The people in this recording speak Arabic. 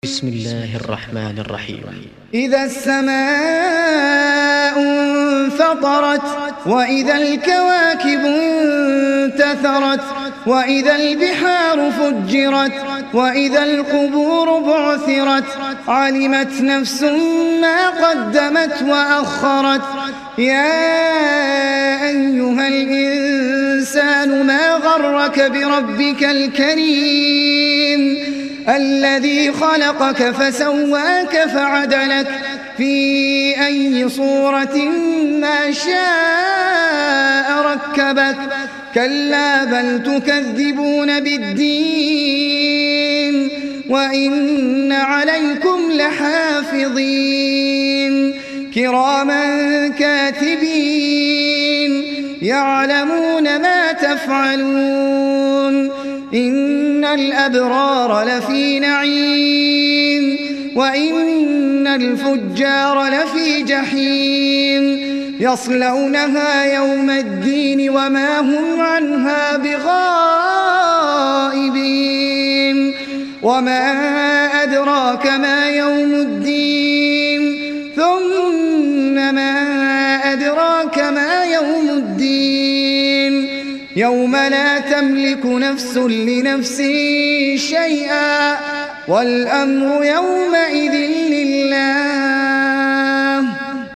بسم الله الرحمن الرحيم. إذا السماء انفطرت وإذا الكواكب انتثرت وإذا البحار فجرت وإذا القبور بعثرت علمت نفس ما قدمت وأخرت. يا أيها الإنسان ما غرك بربك الكريم الذي خلقك فسواك فعدلك في أي صورة ما شاء ركبك. كلا بل تكذبون بالدين وإن عليكم لحافظين كراما كاتبين يعلمون ما تفعلون. إن الأبرار لفي نعيم وإن الفجار لفي جحيم يصلونها يوم الدين وما هم عنها بغائبين. وما أدراك ما يوم الدين ثم ما أدراك ما يوم الدين يوم لا تملك نفس لنفس شيئا والأمر يومئذ لله.